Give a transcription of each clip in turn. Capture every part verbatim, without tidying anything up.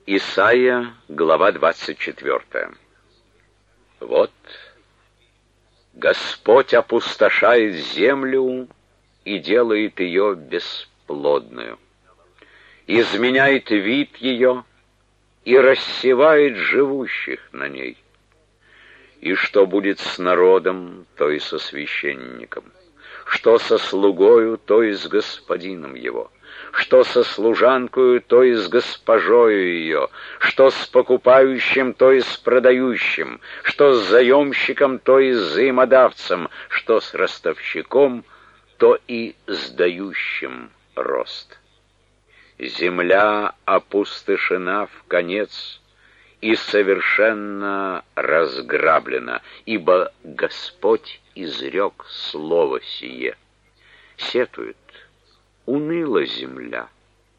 Исайя, глава двадцать четвёртая. Вот Господь опустошает землю и делает ее бесплодную, изменяет вид ее и рассевает живущих на ней. И что будет с народом, то и со священником, что со слугою, то и с господином его, что со служанкою, то и с госпожою ее, что с покупающим, то и с продающим, что с заемщиком, то и с взаимодавцем, что с ростовщиком, то и с дающим рост. Земля опустошена вконец и совершенно разграблена, ибо Господь изрек слово сие. Сетует, уныла земля,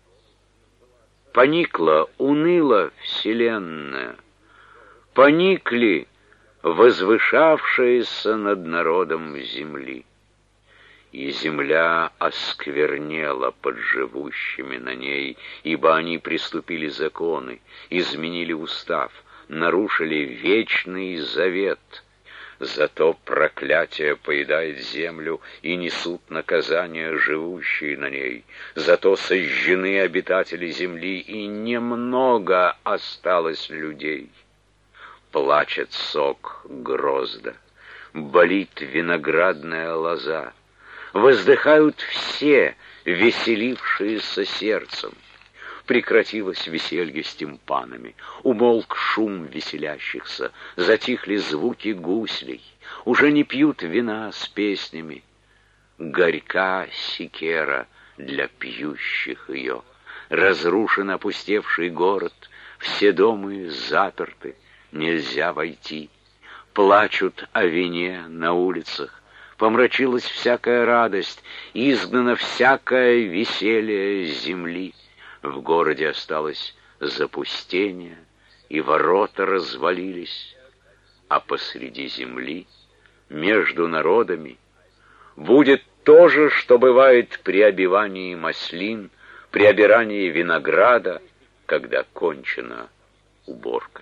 поникла, уныла вселенная, поникли возвышавшиеся над народом земли. И земля осквернела под живущими на ней, ибо они приступили законы, изменили устав, нарушили вечный завет. Зато проклятие поедает землю, и несут наказание живущие на ней. Зато сожжены обитатели земли, и немного осталось людей. Плачет сок грозда, болит виноградная лоза. Воздыхают все, веселившиеся сердцем. Прекратилось веселье с тимпанами, умолк шум веселящихся, затихли звуки гуслей, уже не пьют вина с песнями. Горька секера для пьющих ее, разрушен опустевший город, все дома заперты, нельзя войти. Плачут о вине на улицах, помрачилась всякая радость, изгнано всякое веселье земли. В городе осталось запустение, и ворота развалились, а посреди земли, между народами, будет то же, что бывает при обивании маслин, при обирании винограда, когда кончена уборка.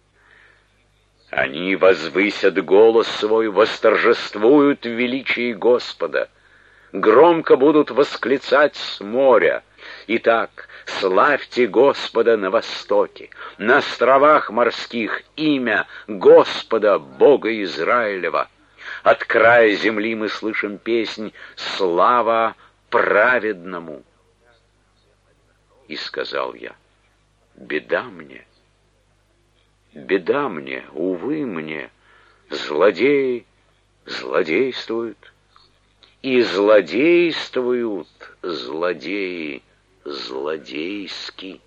Они возвысят голос свой, восторжествуют в величии Господа, громко будут восклицать с моря. Итак, славьте Господа на востоке, на островах морских имя Господа, Бога Израилева. От края земли мы слышим песнь «Слава праведному». И сказал я: беда мне, беда мне, увы мне, злодеи злодействуют, и злодействуют злодеи злодейски.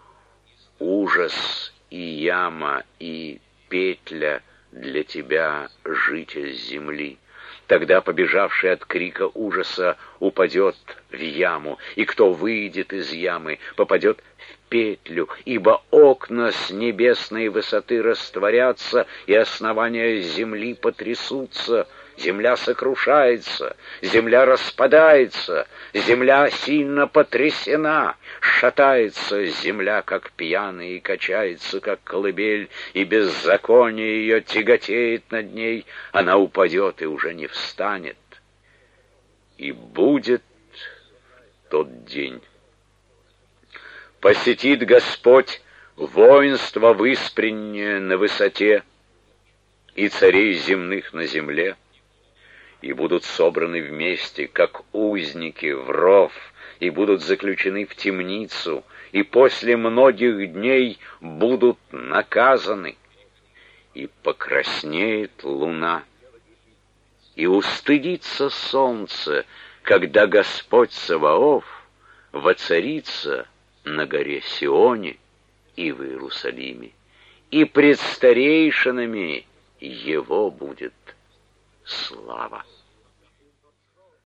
Ужас и яма и петля для тебя, житель земли. Тогда побежавший от крика ужаса упадет в яму, и кто выйдет из ямы, попадет в петлю, ибо окна с небесной высоты растворятся, и основания земли потрясутся. Земля сокрушается, земля распадается, земля сильно потрясена, шатается земля, как пьяная, и качается, как колыбель, и беззаконие ее тяготеет над ней, она упадет и уже не встанет. И будет тот день. Посетит Господь воинство выспреннее на высоте и царей земных на земле, и будут собраны вместе, как узники в ров, и будут заключены в темницу, и после многих дней будут наказаны. И покраснеет луна, и устыдится солнце, когда Господь Саваоф воцарится на горе Сионе и в Иерусалиме, и пред старейшинами его будет слава.